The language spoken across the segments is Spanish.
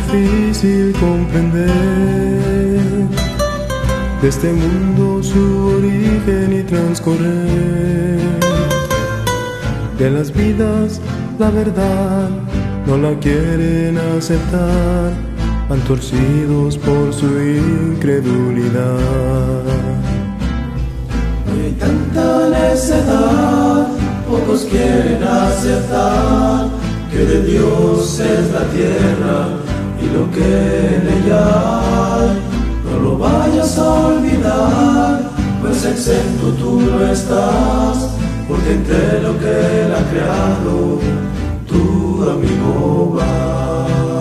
difícil comprender de este mundo su origen y transcurrir. De las vidas la verdad no la quieren aceptar, van torcidos por su incredulidad. Hoy hay tanta necedad, pocos quieren aceptar que de Dios es la tierra y lo que en ella hay. No lo vayas a olvidar, pues exento tú no estás, porque entre lo que Él ha creado, tú amigo vas.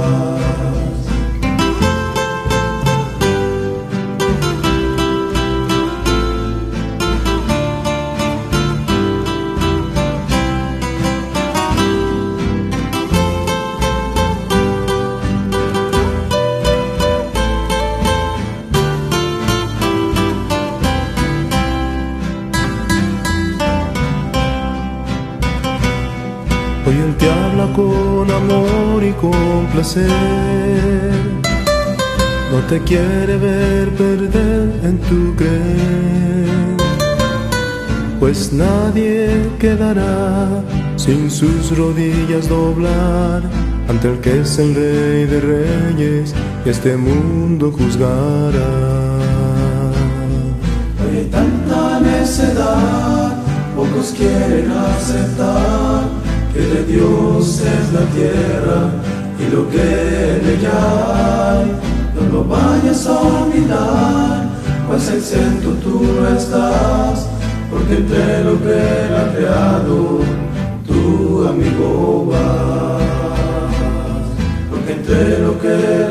Hoy Él te habla con amor y con placer, no te quiere ver perder en tu creer, pues nadie quedará sin sus rodillas doblar ante el que es el Rey de Reyes y este mundo juzgará. Hoy hay tanta necedad, pocos quieren aceptar que de Dios es la tierra y lo que en ella hay. No lo vayas a olvidar, pues exento tú no estás, porque entre lo que Él ha creado, tu amigo vas. Porque entre lo que